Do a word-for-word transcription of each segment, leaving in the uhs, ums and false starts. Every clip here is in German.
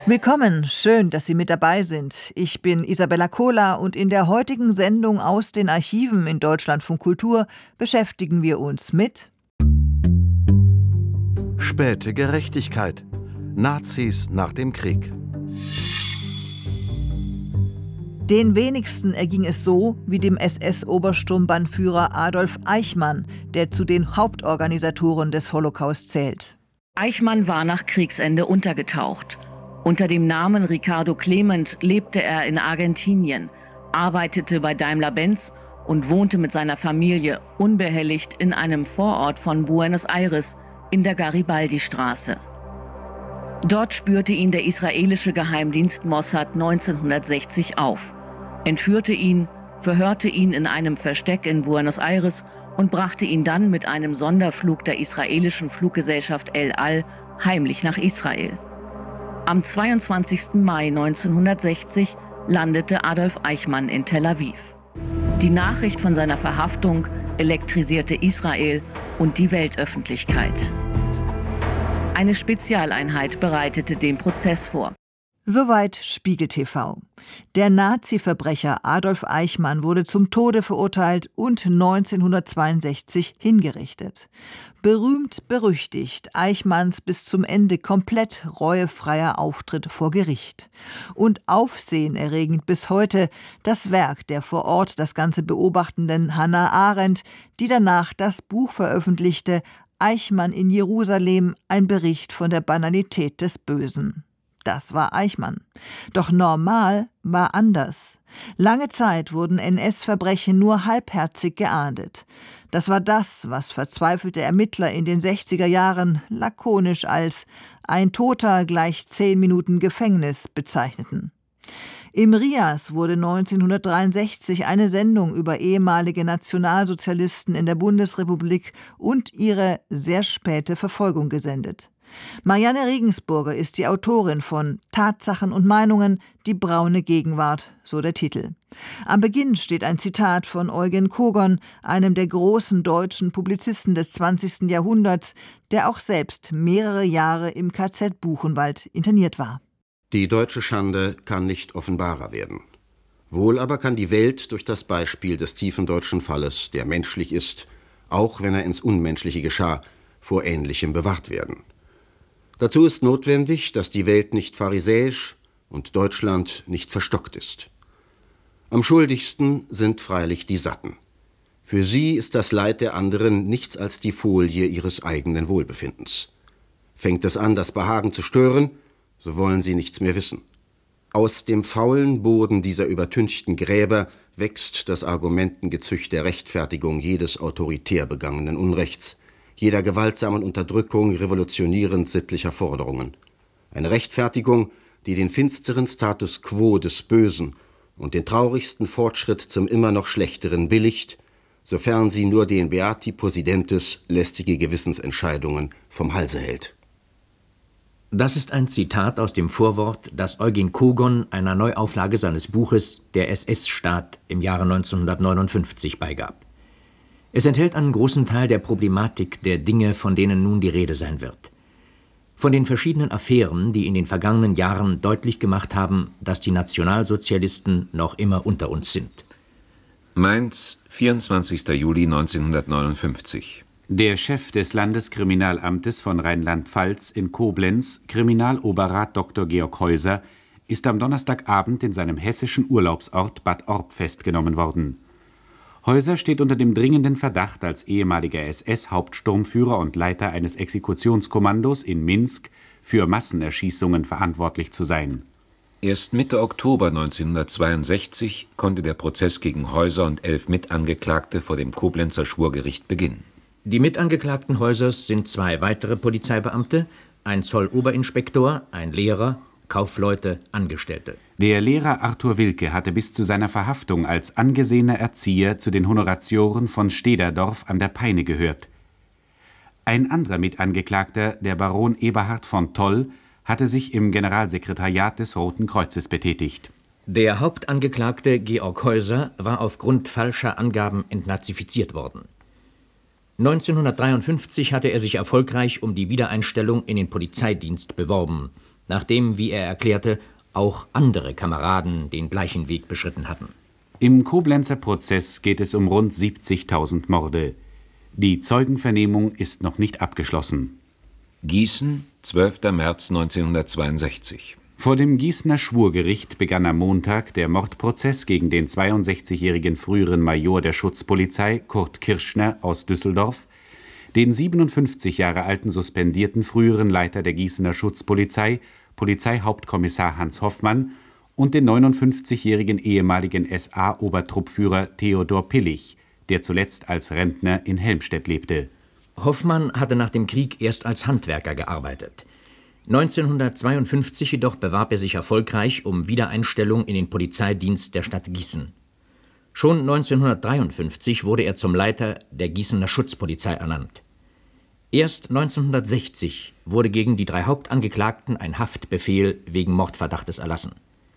Willkommen, schön, dass Sie mit dabei sind. Ich bin Isabella Kohler und in der heutigen Sendung aus den Archiven in Deutschlandfunk Kultur beschäftigen wir uns mit Späte Gerechtigkeit. Nazis nach dem Krieg. Den wenigsten erging es so wie dem S S-Obersturmbannführer Adolf Eichmann, der zu den Hauptorganisatoren des Holocaust zählt. Eichmann war nach Kriegsende untergetaucht. Unter dem Namen Ricardo Clement lebte er in Argentinien, arbeitete bei Daimler-Benz und wohnte mit seiner Familie unbehelligt in einem Vorort von Buenos Aires in der Garibaldi-Straße. Dort spürte ihn der israelische Geheimdienst Mossad neunzehnhundertsechzig auf, entführte ihn, verhörte ihn in einem Versteck in Buenos Aires und brachte ihn dann mit einem Sonderflug der israelischen Fluggesellschaft El Al heimlich nach Israel. Am zweiundzwanzigsten Mai neunzehnhundertsechzig landete Adolf Eichmann in Tel Aviv. Die Nachricht von seiner Verhaftung elektrisierte Israel und die Weltöffentlichkeit. Eine Spezialeinheit bereitete den Prozess vor. Soweit Spiegel T V. Der Nazi-Verbrecher Adolf Eichmann wurde zum Tode verurteilt und neunzehnhundertzweiundsechzig hingerichtet. Berühmt berüchtigt Eichmanns bis zum Ende komplett reuefreier Auftritt vor Gericht. Und aufsehenerregend bis heute das Werk der vor Ort das Ganze beobachtenden Hannah Arendt, die danach das Buch veröffentlichte Eichmann in Jerusalem, ein Bericht von der Banalität des Bösen. Das war Eichmann. Doch normal war anders. Lange Zeit wurden N S-Verbrechen nur halbherzig geahndet. Das war das, was verzweifelte Ermittler in den sechziger Jahren lakonisch als ein Toter gleich zehn Minuten Gefängnis bezeichneten. Im R I A S wurde neunzehnhundertdreiundsechzig eine Sendung über ehemalige Nationalsozialisten in der Bundesrepublik und ihre sehr späte Verfolgung gesendet. Marianne Regensburger ist die Autorin von Tatsachen und Meinungen, die braune Gegenwart, so der Titel. Am Beginn steht ein Zitat von Eugen Kogon, einem der großen deutschen Publizisten des zwanzigsten Jahrhunderts, der auch selbst mehrere Jahre im K Z Buchenwald interniert war. Die deutsche Schande kann nicht offenbarer werden. Wohl aber kann die Welt durch das Beispiel des tiefen deutschen Falles, der menschlich ist, auch wenn er ins Unmenschliche geschah, vor Ähnlichem bewahrt werden. Dazu ist notwendig, dass die Welt nicht pharisäisch und Deutschland nicht verstockt ist. Am schuldigsten sind freilich die Satten. Für sie ist das Leid der anderen nichts als die Folie ihres eigenen Wohlbefindens. Fängt es an, das Behagen zu stören, so wollen sie nichts mehr wissen. Aus dem faulen Boden dieser übertünchten Gräber wächst das Argumentengezücht der Rechtfertigung jedes autoritär begangenen Unrechts, jeder gewaltsamen Unterdrückung revolutionierend sittlicher Forderungen. Eine Rechtfertigung, die den finsteren Status quo des Bösen und den traurigsten Fortschritt zum immer noch Schlechteren billigt, sofern sie nur den Beati Possidentes lästige Gewissensentscheidungen vom Halse hält. Das ist ein Zitat aus dem Vorwort, das Eugen Kogon einer Neuauflage seines Buches Der S S-Staat im Jahre neunzehnhundertneunundfünfzig beigab. Es enthält einen großen Teil der Problematik der Dinge, von denen nun die Rede sein wird. Von den verschiedenen Affären, die in den vergangenen Jahren deutlich gemacht haben, dass die Nationalsozialisten noch immer unter uns sind. Mainz, vierundzwanzigster Juli neunzehnhundertneunundfünfzig. Der Chef des Landeskriminalamtes von Rheinland-Pfalz in Koblenz, Kriminaloberrat Doktor Georg Heuser, ist am Donnerstagabend in seinem hessischen Urlaubsort Bad Orb festgenommen worden. Heuser steht unter dem dringenden Verdacht, als ehemaliger S S-Hauptsturmführer und Leiter eines Exekutionskommandos in Minsk für Massenerschießungen verantwortlich zu sein. Erst Mitte Oktober neunzehnhundertzweiundsechzig konnte der Prozess gegen Heuser und elf Mitangeklagte vor dem Koblenzer Schwurgericht beginnen. Die Mitangeklagten Heusers sind zwei weitere Polizeibeamte, ein Zolloberinspektor, ein Lehrer, Kaufleute, Angestellte. Der Lehrer Arthur Wilke hatte bis zu seiner Verhaftung als angesehener Erzieher zu den Honoratioren von Stederdorf an der Peine gehört. Ein anderer Mitangeklagter, der Baron Eberhard von Toll, hatte sich im Generalsekretariat des Roten Kreuzes betätigt. Der Hauptangeklagte Georg Heuser war aufgrund falscher Angaben entnazifiziert worden. neunzehnhundertdreiundfünfzig hatte er sich erfolgreich um die Wiedereinstellung in den Polizeidienst beworben. nachdem, wie er erklärte, auch andere Kameraden den gleichen Weg beschritten hatten. Im Koblenzer Prozess geht es um rund siebzigtausend Morde. Die Zeugenvernehmung ist noch nicht abgeschlossen. Gießen, zwölfter März neunzehnhundertzweiundsechzig. Vor dem Gießener Schwurgericht begann am Montag der Mordprozess gegen den zweiundsechzigjährigen früheren Major der Schutzpolizei Kurt Kirschner aus Düsseldorf, den siebenundfünfzig Jahre alten suspendierten früheren Leiter der Gießener Schutzpolizei, Polizeihauptkommissar Hans Hoffmann, und den neunundfünfzigjährigen ehemaligen S A-Obertruppführer Theodor Pillich, der zuletzt als Rentner in Helmstedt lebte. Hoffmann hatte nach dem Krieg erst als Handwerker gearbeitet. neunzehnhundertzweiundfünfzig jedoch bewarb er sich erfolgreich um Wiedereinstellung in den Polizeidienst der Stadt Gießen. Schon neunzehnhundertdreiundfünfzig wurde er zum Leiter der Gießener Schutzpolizei ernannt. Erst neunzehnhundertsechzig wurde gegen die drei Hauptangeklagten ein Haftbefehl wegen Mordverdachtes erlassen.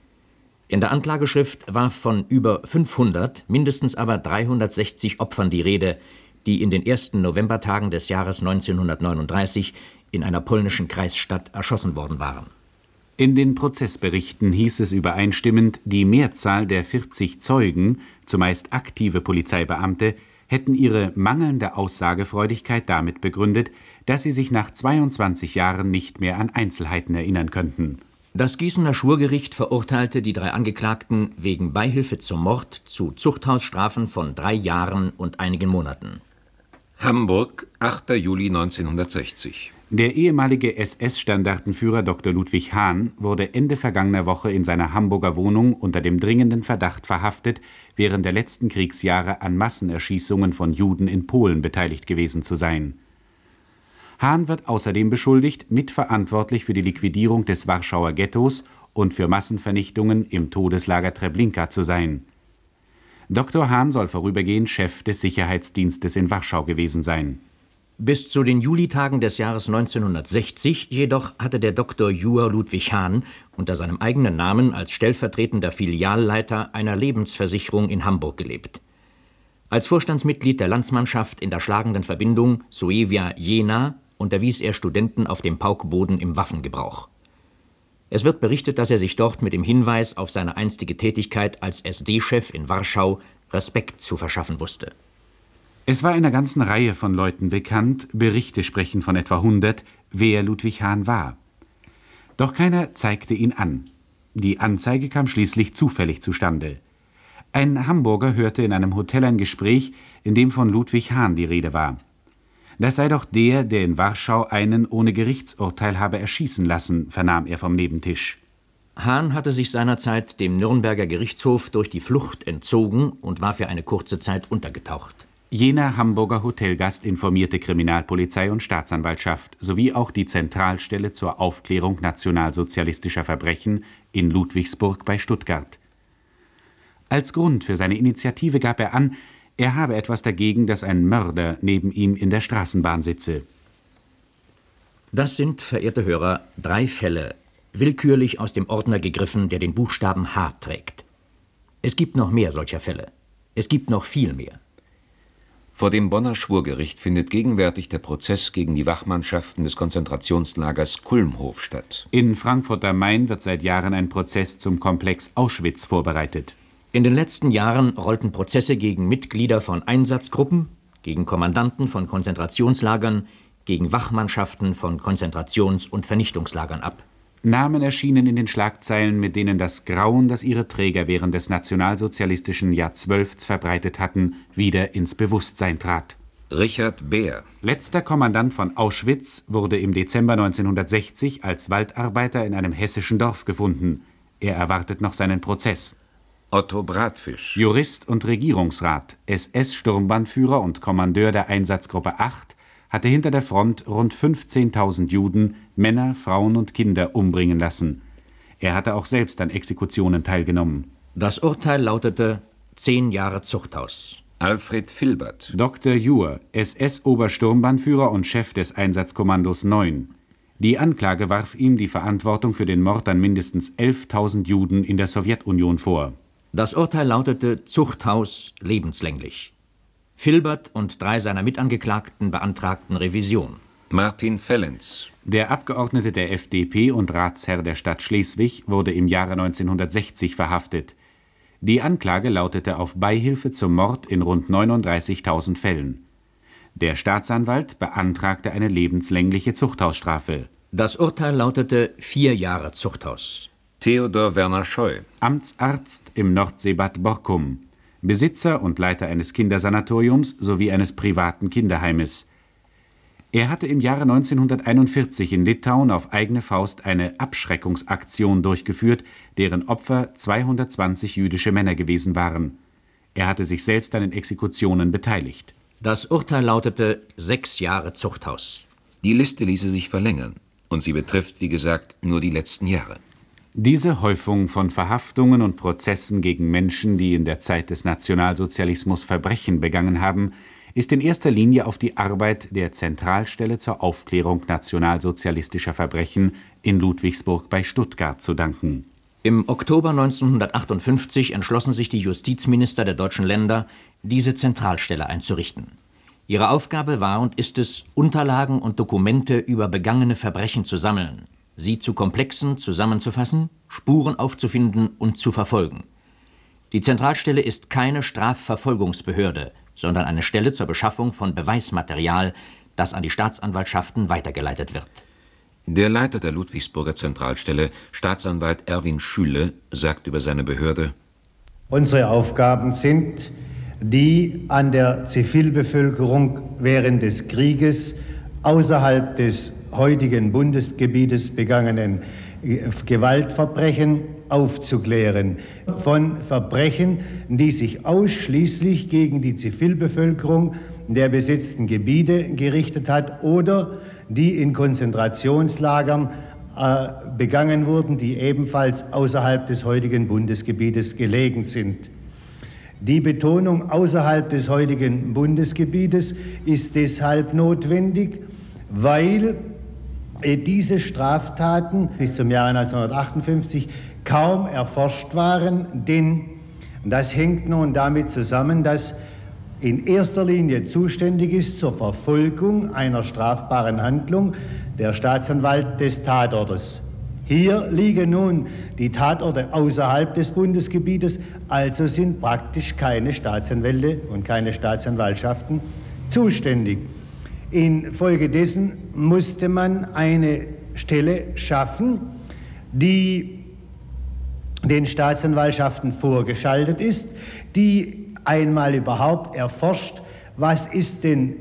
In der Anklageschrift war von über fünfhundert, mindestens aber dreihundertsechzig Opfern die Rede, die in den ersten Novembertagen des Jahres neunzehnhundertneununddreißig in einer polnischen Kreisstadt erschossen worden waren. In den Prozessberichten hieß es übereinstimmend, die Mehrzahl der vierzig Zeugen, zumeist aktive Polizeibeamte, hätten ihre mangelnde Aussagefreudigkeit damit begründet, dass sie sich nach zweiundzwanzig Jahren nicht mehr an Einzelheiten erinnern könnten. Das Gießener Schwurgericht verurteilte die drei Angeklagten wegen Beihilfe zum Mord zu Zuchthausstrafen von drei Jahren und einigen Monaten. Hamburg, achter Juli neunzehnhundertsechzig. Der ehemalige S S-Standartenführer Doktor Ludwig Hahn wurde Ende vergangener Woche in seiner Hamburger Wohnung unter dem dringenden Verdacht verhaftet, während der letzten Kriegsjahre an Massenerschießungen von Juden in Polen beteiligt gewesen zu sein. Hahn wird außerdem beschuldigt, mitverantwortlich für die Liquidierung des Warschauer Ghettos und für Massenvernichtungen im Todeslager Treblinka zu sein. Doktor Hahn soll vorübergehend Chef des Sicherheitsdienstes in Warschau gewesen sein. Bis zu den Julitagen des Jahres neunzehnhundertsechzig jedoch hatte der Doktor Jur Ludwig Hahn unter seinem eigenen Namen als stellvertretender Filialleiter einer Lebensversicherung in Hamburg gelebt. Als Vorstandsmitglied der Landsmannschaft in der schlagenden Verbindung Suevia-Jena unterwies er Studenten auf dem Paukboden im Waffengebrauch. Es wird berichtet, dass er sich dort mit dem Hinweis auf seine einstige Tätigkeit als S D-Chef in Warschau Respekt zu verschaffen wusste. Es war einer ganzen Reihe von Leuten bekannt, Berichte sprechen von etwa hundert, wer Ludwig Hahn war. Doch keiner zeigte ihn an. Die Anzeige kam schließlich zufällig zustande. Ein Hamburger hörte in einem Hotel ein Gespräch, in dem von Ludwig Hahn die Rede war. Das sei doch der, der in Warschau einen ohne Gerichtsurteil habe erschießen lassen, vernahm er vom Nebentisch. Hahn hatte sich seinerzeit dem Nürnberger Gerichtshof durch die Flucht entzogen und war für eine kurze Zeit untergetaucht. Jener Hamburger Hotelgast informierte Kriminalpolizei und Staatsanwaltschaft sowie auch die Zentralstelle zur Aufklärung nationalsozialistischer Verbrechen in Ludwigsburg bei Stuttgart. Als Grund für seine Initiative gab er an, er habe etwas dagegen, dass ein Mörder neben ihm in der Straßenbahn sitze. Das sind, verehrte Hörer, drei Fälle, willkürlich aus dem Ordner gegriffen, der den Buchstaben H trägt. Es gibt noch mehr solcher Fälle. Es gibt noch viel mehr. Vor dem Bonner Schwurgericht findet gegenwärtig der Prozess gegen die Wachmannschaften des Konzentrationslagers Kulmhof statt. In Frankfurt am Main wird seit Jahren ein Prozess zum Komplex Auschwitz vorbereitet. In den letzten Jahren rollten Prozesse gegen Mitglieder von Einsatzgruppen, gegen Kommandanten von Konzentrationslagern, gegen Wachmannschaften von Konzentrations- und Vernichtungslagern ab. Namen erschienen in den Schlagzeilen, mit denen das Grauen, das ihre Träger während des nationalsozialistischen Jahrhunderts verbreitet hatten, wieder ins Bewusstsein trat. Richard Beer. Letzter Kommandant von Auschwitz wurde im Dezember neunzehnhundertsechzig als Waldarbeiter in einem hessischen Dorf gefunden. Er erwartet noch seinen Prozess. Otto Bratfisch. Jurist und Regierungsrat, S S-Sturmbannführer und Kommandeur der Einsatzgruppe acht, hatte hinter der Front rund fünfzehntausend Juden, Männer, Frauen und Kinder umbringen lassen. Er hatte auch selbst an Exekutionen teilgenommen. Das Urteil lautete zehn Jahre Zuchthaus. Alfred Filbert. Doktor Jur, S S-Obersturmbannführer und Chef des Einsatzkommandos neun. Die Anklage warf ihm die Verantwortung für den Mord an mindestens elftausend Juden in der Sowjetunion vor. Das Urteil lautete Zuchthaus lebenslänglich. Filbert und drei seiner Mitangeklagten beantragten Revision. Martin Fellenz. Der Abgeordnete der F D P und Ratsherr der Stadt Schleswig wurde im Jahre neunzehnhundertsechzig verhaftet. Die Anklage lautete auf Beihilfe zum Mord in rund neununddreißigtausend Fällen. Der Staatsanwalt beantragte eine lebenslängliche Zuchthausstrafe. Das Urteil lautete vier Jahre Zuchthaus. Theodor Werner Scheu. Amtsarzt im Nordseebad Borkum, Besitzer und Leiter eines Kindersanatoriums sowie eines privaten Kinderheimes. Er hatte im Jahre neunzehnhunderteinundvierzig in Litauen auf eigene Faust eine Abschreckungsaktion durchgeführt, deren Opfer zweihundertzwanzig jüdische Männer gewesen waren. Er hatte sich selbst an den Exekutionen beteiligt. Das Urteil lautete sechs Jahre Zuchthaus. Die Liste ließe sich verlängern und sie betrifft, wie gesagt, nur die letzten Jahre. Diese Häufung von Verhaftungen und Prozessen gegen Menschen, die in der Zeit des Nationalsozialismus Verbrechen begangen haben, ist in erster Linie auf die Arbeit der Zentralstelle zur Aufklärung nationalsozialistischer Verbrechen in Ludwigsburg bei Stuttgart zu danken. Im Oktober neunzehnhundertachtundfünfzig entschlossen sich die Justizminister der deutschen Länder, diese Zentralstelle einzurichten. Ihre Aufgabe war und ist es, Unterlagen und Dokumente über begangene Verbrechen zu sammeln, sie zu Komplexen zusammenzufassen, Spuren aufzufinden und zu verfolgen. Die Zentralstelle ist keine Strafverfolgungsbehörde, sondern eine Stelle zur Beschaffung von Beweismaterial, das an die Staatsanwaltschaften weitergeleitet wird. Der Leiter der Ludwigsburger Zentralstelle, Staatsanwalt Erwin Schüle, sagt über seine Behörde: Unsere Aufgaben sind, die an der Zivilbevölkerung während des Krieges außerhalb des heutigen Bundesgebietes begangenen Gewaltverbrechen aufzuklären. Von Verbrechen, die sich ausschließlich gegen die Zivilbevölkerung der besetzten Gebiete gerichtet hat oder die in Konzentrationslagern äh, begangen wurden, die ebenfalls außerhalb des heutigen Bundesgebietes gelegen sind. Die Betonung außerhalb des heutigen Bundesgebietes ist deshalb notwendig, weil diese Straftaten bis zum Jahre neunzehnhundertachtundfünfzig kaum erforscht waren, denn das hängt nun damit zusammen, dass in erster Linie zuständig ist zur Verfolgung einer strafbaren Handlung der Staatsanwalt des Tatortes. Hier liegen nun die Tatorte außerhalb des Bundesgebietes, also sind praktisch keine Staatsanwälte und keine Staatsanwaltschaften zuständig. Infolgedessen musste man eine Stelle schaffen, die den Staatsanwaltschaften vorgeschaltet ist, die einmal überhaupt erforscht, was ist denn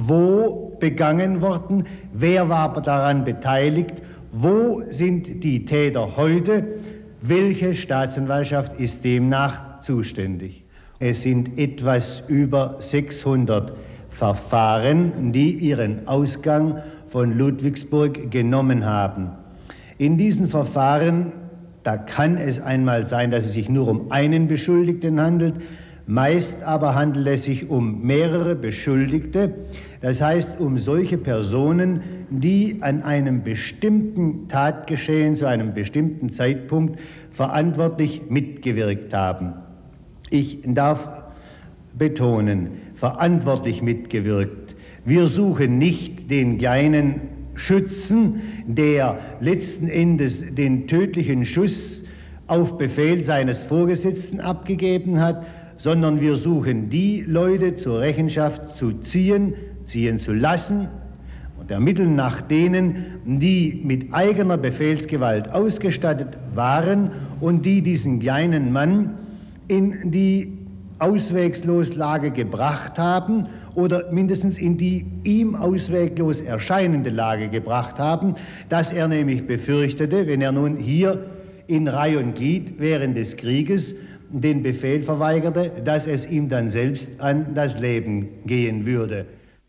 wo begangen worden, wer war daran beteiligt, wo sind die Täter heute, welche Staatsanwaltschaft ist demnach zuständig. Es sind etwas über sechshundert Verfahren, die ihren Ausgang von Ludwigsburg genommen haben. In diesen Verfahren, da kann es einmal sein, dass es sich nur um einen Beschuldigten handelt, meist aber handelt es sich um mehrere Beschuldigte, das heißt um solche Personen, die an einem bestimmten Tatgeschehen zu einem bestimmten Zeitpunkt verantwortlich mitgewirkt haben. Ich darf betonen, verantwortlich mitgewirkt. Wir suchen nicht den kleinen Schützen, der letzten Endes den tödlichen Schuss auf Befehl seines Vorgesetzten abgegeben hat, sondern wir suchen die Leute zur Rechenschaft zu ziehen, ziehen zu lassen und ermitteln nach denen, die mit eigener Befehlsgewalt ausgestattet waren und die diesen kleinen Mann in die Auswegloslage gebracht haben oder mindestens in die ihm ausweglos erscheinende Lage gebracht haben, dass er nämlich befürchtete, wenn er nun hier in Reih und Glied während des Krieges den Befehl verweigerte, dass es ihm dann selbst an das Leben gehen würde.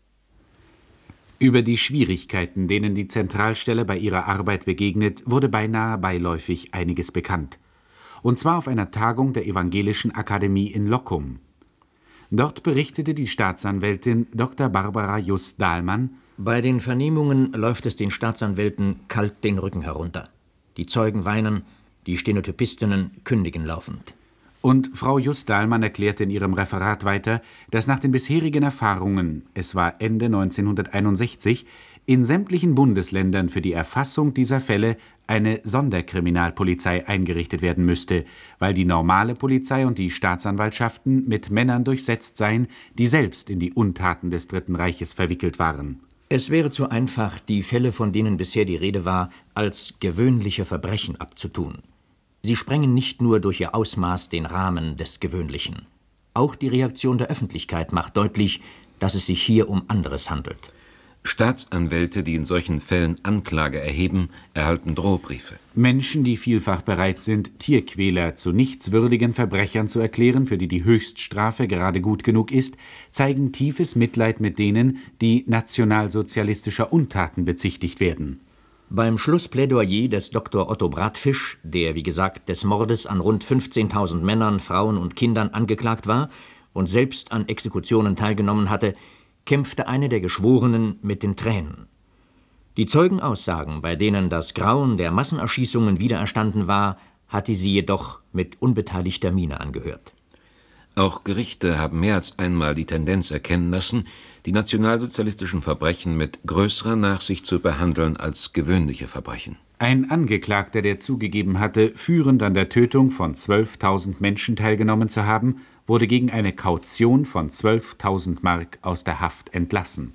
Über die Schwierigkeiten, denen die Zentralstelle bei ihrer Arbeit begegnet, wurde beinahe beiläufig einiges bekannt. Und zwar auf einer Tagung der Evangelischen Akademie in Lockum. Dort berichtete die Staatsanwältin Doktor Barbara Just-Dahlmann: Bei den Vernehmungen läuft es den Staatsanwälten kalt den Rücken herunter. Die Zeugen weinen, die Stenotypistinnen kündigen laufend. Und Frau Just-Dahlmann erklärte in ihrem Referat weiter, dass nach den bisherigen Erfahrungen, es war Ende neunzehnhunderteinundsechzig, in sämtlichen Bundesländern für die Erfassung dieser Fälle eine Sonderkriminalpolizei eingerichtet werden müsste, weil die normale Polizei und die Staatsanwaltschaften mit Männern durchsetzt seien, die selbst in die Untaten des Dritten Reiches verwickelt waren. Es wäre zu einfach, die Fälle, von denen bisher die Rede war, als gewöhnliche Verbrechen abzutun. Sie sprengen nicht nur durch ihr Ausmaß den Rahmen des Gewöhnlichen. Auch die Reaktion der Öffentlichkeit macht deutlich, dass es sich hier um anderes handelt. Staatsanwälte, die in solchen Fällen Anklage erheben, erhalten Drohbriefe. Menschen, die vielfach bereit sind, Tierquäler zu nichtswürdigen Verbrechern zu erklären, für die die Höchststrafe gerade gut genug ist, zeigen tiefes Mitleid mit denen, die nationalsozialistischer Untaten bezichtigt werden. Beim Schlussplädoyer des Doktor Otto Bratfisch, der wie gesagt des Mordes an rund fünfzehntausend Männern, Frauen und Kindern angeklagt war und selbst an Exekutionen teilgenommen hatte, kämpfte eine der Geschworenen mit den Tränen. Die Zeugenaussagen, bei denen das Grauen der Massenerschießungen wiedererstanden war, hatte sie jedoch mit unbeteiligter Miene angehört. Auch Gerichte haben mehr als einmal die Tendenz erkennen lassen, die nationalsozialistischen Verbrechen mit größerer Nachsicht zu behandeln als gewöhnliche Verbrechen. Ein Angeklagter, der zugegeben hatte, führend an der Tötung von zwölftausend Menschen teilgenommen zu haben, wurde gegen eine Kaution von zwölftausend Mark aus der Haft entlassen.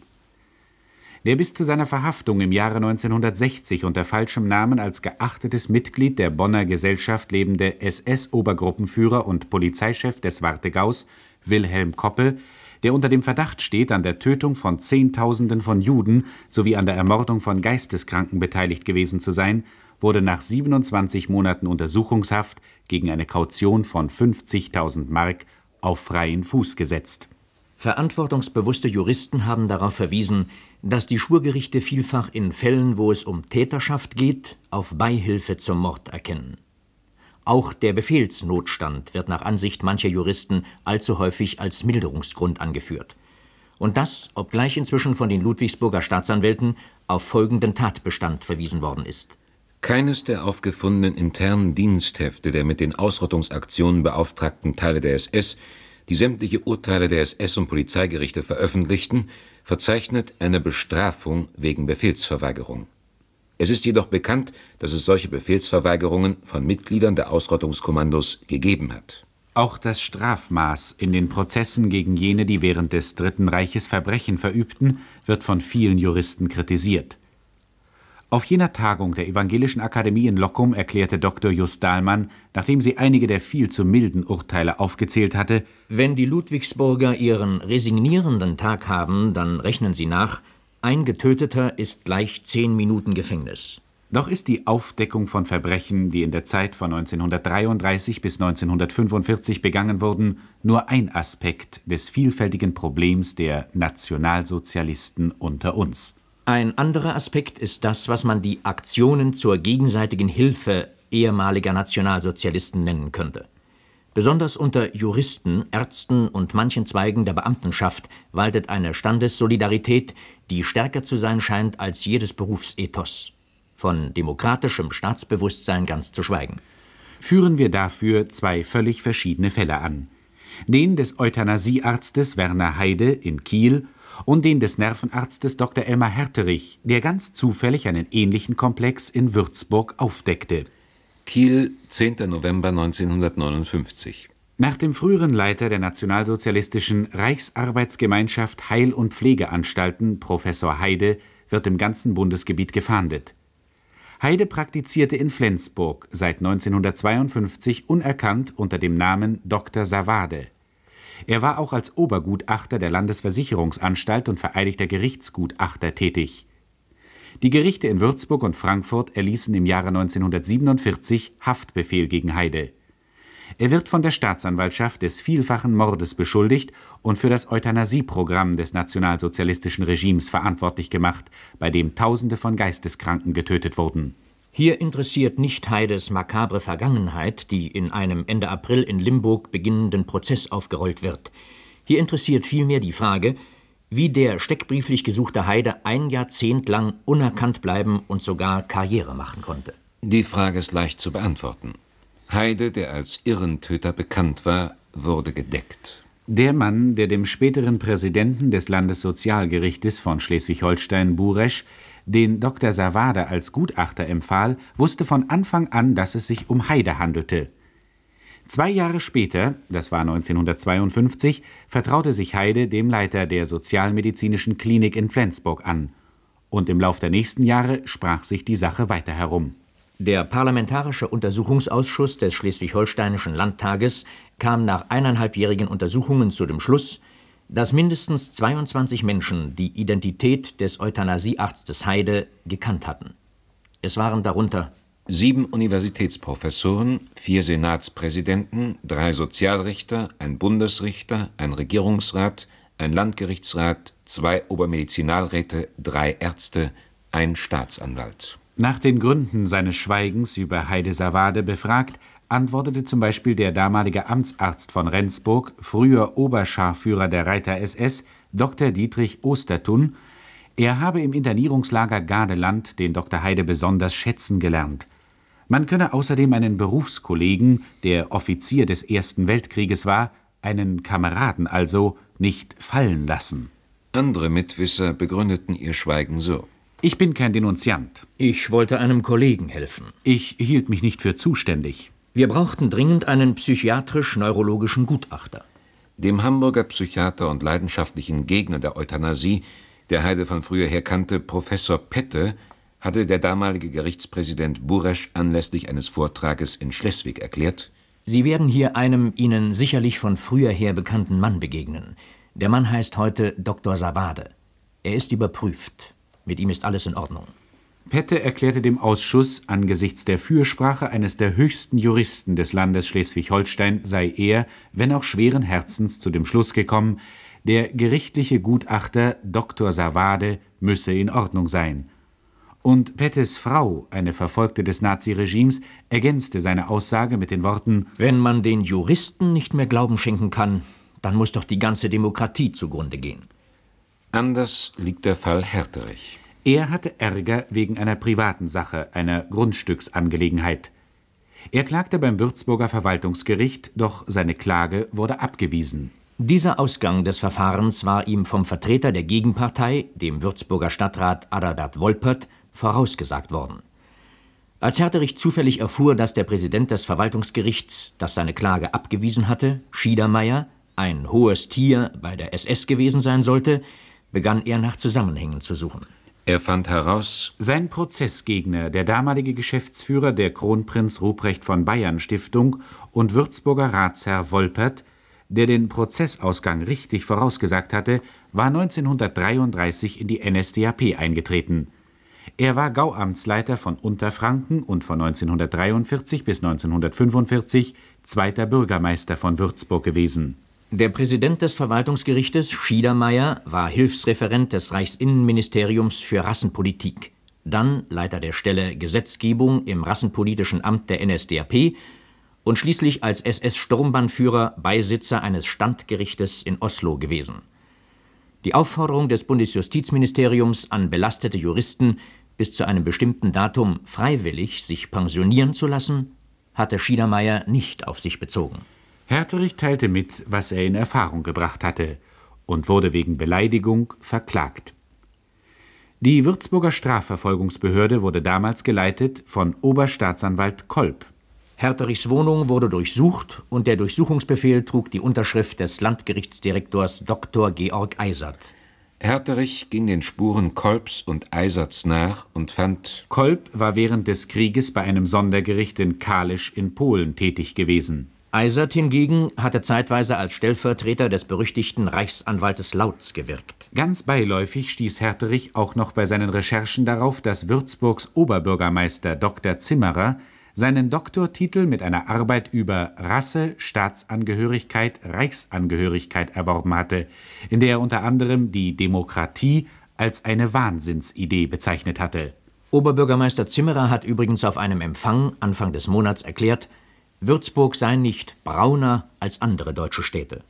Der bis zu seiner Verhaftung im Jahre neunzehnhundertsechzig unter falschem Namen als geachtetes Mitglied der Bonner Gesellschaft lebende S S-Obergruppenführer und Polizeichef des Warthegaus, Wilhelm Koppe, der unter dem Verdacht steht, an der Tötung von Zehntausenden von Juden sowie an der Ermordung von Geisteskranken beteiligt gewesen zu sein, wurde nach siebenundzwanzig Monaten Untersuchungshaft gegen eine Kaution von fünfzigtausend Mark auf freien Fuß gesetzt. Verantwortungsbewusste Juristen haben darauf verwiesen, dass die Schwurgerichte vielfach in Fällen, wo es um Täterschaft geht, auf Beihilfe zum Mord erkennen. Auch der Befehlsnotstand wird nach Ansicht mancher Juristen allzu häufig als Milderungsgrund angeführt. Und das, obgleich inzwischen von den Ludwigsburger Staatsanwälten auf folgenden Tatbestand verwiesen worden ist. Keines der aufgefundenen internen Diensthefte der mit den Ausrottungsaktionen beauftragten Teile der S S, die sämtliche Urteile der S S- und Polizeigerichte veröffentlichten, verzeichnet eine Bestrafung wegen Befehlsverweigerung. Es ist jedoch bekannt, dass es solche Befehlsverweigerungen von Mitgliedern der Ausrottungskommandos gegeben hat. Auch das Strafmaß in den Prozessen gegen jene, die während des Dritten Reiches Verbrechen verübten, wird von vielen Juristen kritisiert. Auf jener Tagung der Evangelischen Akademie in Loccum erklärte Doktor Just Dahlmann, nachdem sie einige der viel zu milden Urteile aufgezählt hatte: Wenn die Ludwigsburger ihren resignierenden Tag haben, dann rechnen sie nach, ein Getöteter ist gleich zehn Minuten Gefängnis. Doch ist die Aufdeckung von Verbrechen, die in der Zeit von neunzehnhundertdreiunddreißig bis neunzehnhundertfünfundvierzig begangen wurden, nur ein Aspekt des vielfältigen Problems der Nationalsozialisten unter uns. Ein anderer Aspekt ist das, was man die Aktionen zur gegenseitigen Hilfe ehemaliger Nationalsozialisten nennen könnte. Besonders unter Juristen, Ärzten und manchen Zweigen der Beamtenschaft waltet eine Standessolidarität, die stärker zu sein scheint als jedes Berufsethos. Von demokratischem Staatsbewusstsein ganz zu schweigen. Führen wir dafür zwei völlig verschiedene Fälle an. Den des Euthanasiearztes Werner Heide in Kiel und den des Nervenarztes Doktor Elmar Herterich, der ganz zufällig einen ähnlichen Komplex in Würzburg aufdeckte. Kiel, zehnter November neunzehnhundertneunundfünfzig. Nach dem früheren Leiter der nationalsozialistischen Reichsarbeitsgemeinschaft Heil- und Pflegeanstalten, Professor Heide, wird im ganzen Bundesgebiet gefahndet. Heide praktizierte in Flensburg seit neunzehnhundertzweiundfünfzig unerkannt unter dem Namen Doktor Savade. Er war auch als Obergutachter der Landesversicherungsanstalt und vereidigter Gerichtsgutachter tätig. Die Gerichte in Würzburg und Frankfurt erließen im Jahre neunzehnhundertsiebenundvierzig Haftbefehl gegen Heide. Er wird von der Staatsanwaltschaft des vielfachen Mordes beschuldigt und für das Euthanasieprogramm des nationalsozialistischen Regimes verantwortlich gemacht, bei dem Tausende von Geisteskranken getötet wurden. Hier interessiert nicht Heides makabre Vergangenheit, die in einem Ende April in Limburg beginnenden Prozess aufgerollt wird. Hier interessiert vielmehr die Frage, wie der steckbrieflich gesuchte Heide ein Jahrzehnt lang unerkannt bleiben und sogar Karriere machen konnte. Die Frage ist leicht zu beantworten. Heide, der als Irrentöter bekannt war, wurde gedeckt. Der Mann, der dem späteren Präsidenten des Landessozialgerichtes von Schleswig-Holstein, Buresch, den Doktor Savade als Gutachter empfahl, wusste von Anfang an, dass es sich um Heide handelte. Zwei Jahre später, das war neunzehnhundertzweiundfünfzig, vertraute sich Heide dem Leiter der Sozialmedizinischen Klinik in Flensburg an. Und im Lauf der nächsten Jahre sprach sich die Sache weiter herum. Der Parlamentarische Untersuchungsausschuss des Schleswig-Holsteinischen Landtages kam nach eineinhalbjährigen Untersuchungen zu dem Schluss, dass mindestens zweiundzwanzig Menschen die Identität des Euthanasiearztes Heide gekannt hatten. Es waren darunter sieben Universitätsprofessoren, vier Senatspräsidenten, drei Sozialrichter, ein Bundesrichter, ein Regierungsrat, ein Landgerichtsrat, zwei Obermedizinalräte, drei Ärzte, ein Staatsanwalt. Nach den Gründen seines Schweigens über Heide Savade befragt, antwortete zum Beispiel der damalige Amtsarzt von Rendsburg, früher Oberscharführer der Reiter-S S, Doktor Dietrich Ostertun, er habe im Internierungslager Gardeland den Doktor Heide besonders schätzen gelernt. Man könne außerdem einen Berufskollegen, der Offizier des Ersten Weltkrieges war, einen Kameraden also, nicht fallen lassen. Andere Mitwisser begründeten ihr Schweigen so: Ich bin kein Denunziant. Ich wollte einem Kollegen helfen. Ich hielt mich nicht für zuständig. Wir brauchten dringend einen psychiatrisch-neurologischen Gutachter. Dem Hamburger Psychiater und leidenschaftlichen Gegner der Euthanasie, der Heide von früher her kannte, Professor Pette, hatte der damalige Gerichtspräsident Buresch anlässlich eines Vortrages in Schleswig erklärt: Sie werden hier einem Ihnen sicherlich von früher her bekannten Mann begegnen. Der Mann heißt heute Doktor Savade. Er ist überprüft. Mit ihm ist alles in Ordnung. Pette erklärte dem Ausschuss, angesichts der Fürsprache eines der höchsten Juristen des Landes Schleswig-Holstein sei er, wenn auch schweren Herzens, zu dem Schluss gekommen, der gerichtliche Gutachter Doktor Savade müsse in Ordnung sein. Und Pettes Frau, eine Verfolgte des Naziregimes, ergänzte seine Aussage mit den Worten: Wenn man den Juristen nicht mehr Glauben schenken kann, dann muss doch die ganze Demokratie zugrunde gehen. Anders liegt der Fall Herterich. Er hatte Ärger wegen einer privaten Sache, einer Grundstücksangelegenheit. Er klagte beim Würzburger Verwaltungsgericht, doch seine Klage wurde abgewiesen. Dieser Ausgang des Verfahrens war ihm vom Vertreter der Gegenpartei, dem Würzburger Stadtrat Adalbert Wolpert, vorausgesagt worden. Als Herterich zufällig erfuhr, dass der Präsident des Verwaltungsgerichts, das seine Klage abgewiesen hatte, Schiedermeier, ein hohes Tier bei der S S gewesen sein sollte, begann er nach Zusammenhängen zu suchen. Er fand heraus: Sein Prozessgegner, der damalige Geschäftsführer der Kronprinz Ruprecht von Bayern Stiftung und Würzburger Ratsherr Wolpert, der den Prozessausgang richtig vorausgesagt hatte, war neunzehnhundertdreiunddreißig in die N S D A P eingetreten. Er war Gauamtsleiter von Unterfranken und von neunzehnhundertdreiundvierzig bis neunzehnhundertfünfundvierzig zweiter Bürgermeister von Würzburg gewesen. Der Präsident des Verwaltungsgerichtes, Schiedermeier, war Hilfsreferent des Reichsinnenministeriums für Rassenpolitik, dann Leiter der Stelle Gesetzgebung im Rassenpolitischen Amt der N S D A P und schließlich als S S-Sturmbannführer Beisitzer eines Standgerichtes in Oslo gewesen. Die Aufforderung des Bundesjustizministeriums an belastete Juristen, bis zu einem bestimmten Datum freiwillig sich pensionieren zu lassen, hatte Schiedermeier nicht auf sich bezogen. Herterich teilte mit, was er in Erfahrung gebracht hatte, und wurde wegen Beleidigung verklagt. Die Würzburger Strafverfolgungsbehörde wurde damals geleitet von Oberstaatsanwalt Kolb. Herterichs Wohnung wurde durchsucht und der Durchsuchungsbefehl trug die Unterschrift des Landgerichtsdirektors Doktor Georg Eisert. Herterich ging den Spuren Kolbs und Eiserts nach und fand: Kolb war während des Krieges bei einem Sondergericht in Kalisz in Polen tätig gewesen. Eisert hingegen hatte zeitweise als Stellvertreter des berüchtigten Reichsanwaltes Lautz gewirkt. Ganz beiläufig stieß Herterich auch noch bei seinen Recherchen darauf, dass Würzburgs Oberbürgermeister Doktor Zimmerer seinen Doktortitel mit einer Arbeit über Rasse, Staatsangehörigkeit, Reichsangehörigkeit erworben hatte, in der er unter anderem die Demokratie als eine Wahnsinnsidee bezeichnet hatte. Oberbürgermeister Zimmerer hat übrigens auf einem Empfang Anfang des Monats erklärt, Würzburg sei nicht brauner als andere deutsche Städte.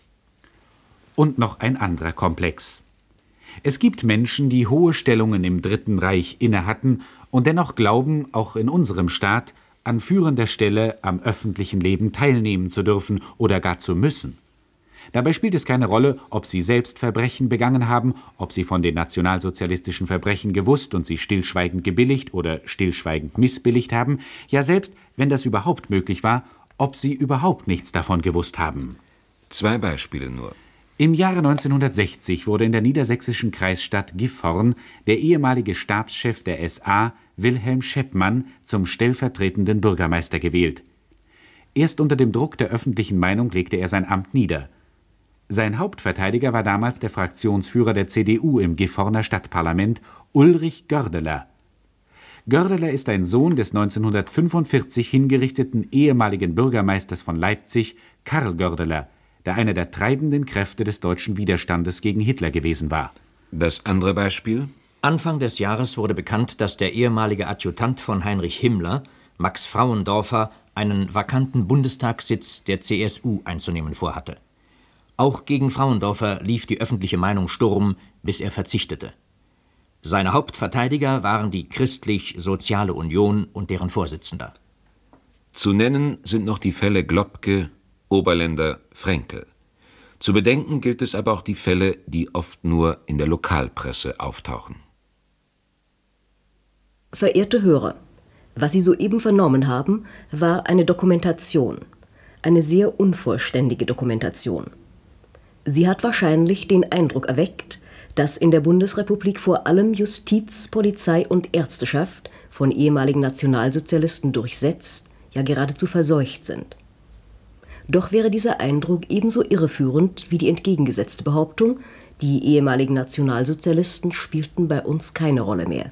Und noch ein anderer Komplex. Es gibt Menschen, die hohe Stellungen im Dritten Reich innehatten und dennoch glauben, auch in unserem Staat an führender Stelle am öffentlichen Leben teilnehmen zu dürfen oder gar zu müssen. Dabei spielt es keine Rolle, ob sie selbst Verbrechen begangen haben, ob sie von den nationalsozialistischen Verbrechen gewusst und sie stillschweigend gebilligt oder stillschweigend missbilligt haben, ja selbst, wenn das überhaupt möglich war, ob sie überhaupt nichts davon gewusst haben. Zwei Beispiele nur. Im Jahre neunzehnhundertsechzig wurde in der niedersächsischen Kreisstadt Gifhorn der ehemalige Stabschef der S A, Wilhelm Scheppmann, zum stellvertretenden Bürgermeister gewählt. Erst unter dem Druck der öffentlichen Meinung legte er sein Amt nieder. Sein Hauptverteidiger war damals der Fraktionsführer der C D U im Gifhorner Stadtparlament, Ulrich Gördeler. Gördeler ist ein Sohn des neunzehnhundertfünfundvierzig hingerichteten ehemaligen Bürgermeisters von Leipzig, Karl Gördeler, der einer der treibenden Kräfte des deutschen Widerstandes gegen Hitler gewesen war. Das andere Beispiel? Anfang des Jahres wurde bekannt, dass der ehemalige Adjutant von Heinrich Himmler, Max Frauendorfer, einen vakanten Bundestagssitz der C S U einzunehmen vorhatte. Auch gegen Frauendorfer lief die öffentliche Meinung Sturm, bis er verzichtete. Seine Hauptverteidiger waren die Christlich-Soziale Union und deren Vorsitzender. Zu nennen sind noch die Fälle Globke, Oberländer, Fränkel. Zu bedenken gilt es aber auch die Fälle, die oft nur in der Lokalpresse auftauchen. Verehrte Hörer, was Sie soeben vernommen haben, war eine Dokumentation, eine sehr unvollständige Dokumentation. Sie hat wahrscheinlich den Eindruck erweckt, dass in der Bundesrepublik vor allem Justiz, Polizei und Ärzteschaft von ehemaligen Nationalsozialisten durchsetzt, ja geradezu verseucht sind. Doch wäre dieser Eindruck ebenso irreführend wie die entgegengesetzte Behauptung, die ehemaligen Nationalsozialisten spielten bei uns keine Rolle mehr.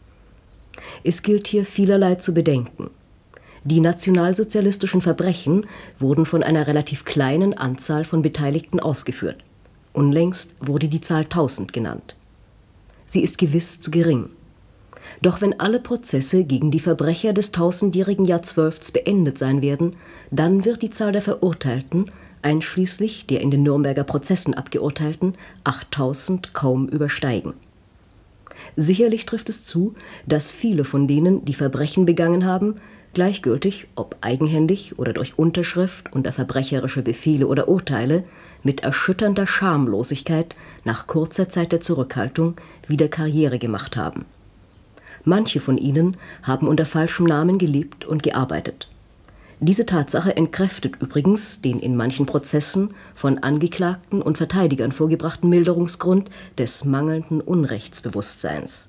Es gilt hier vielerlei zu bedenken. Die nationalsozialistischen Verbrechen wurden von einer relativ kleinen Anzahl von Beteiligten ausgeführt. Unlängst wurde die Zahl tausend genannt. Sie ist gewiss zu gering. Doch wenn alle Prozesse gegen die Verbrecher des tausendjährigen Jahrzehnts beendet sein werden, dann wird die Zahl der Verurteilten, einschließlich der in den Nürnberger Prozessen Abgeurteilten, achttausend kaum übersteigen. Sicherlich trifft es zu, dass viele von denen, die Verbrechen begangen haben, gleichgültig, ob eigenhändig oder durch Unterschrift unter verbrecherische Befehle oder Urteile, mit erschütternder Schamlosigkeit nach kurzer Zeit der Zurückhaltung wieder Karriere gemacht haben. Manche von ihnen haben unter falschem Namen gelebt und gearbeitet. Diese Tatsache entkräftet übrigens den in manchen Prozessen von Angeklagten und Verteidigern vorgebrachten Milderungsgrund des mangelnden Unrechtsbewusstseins.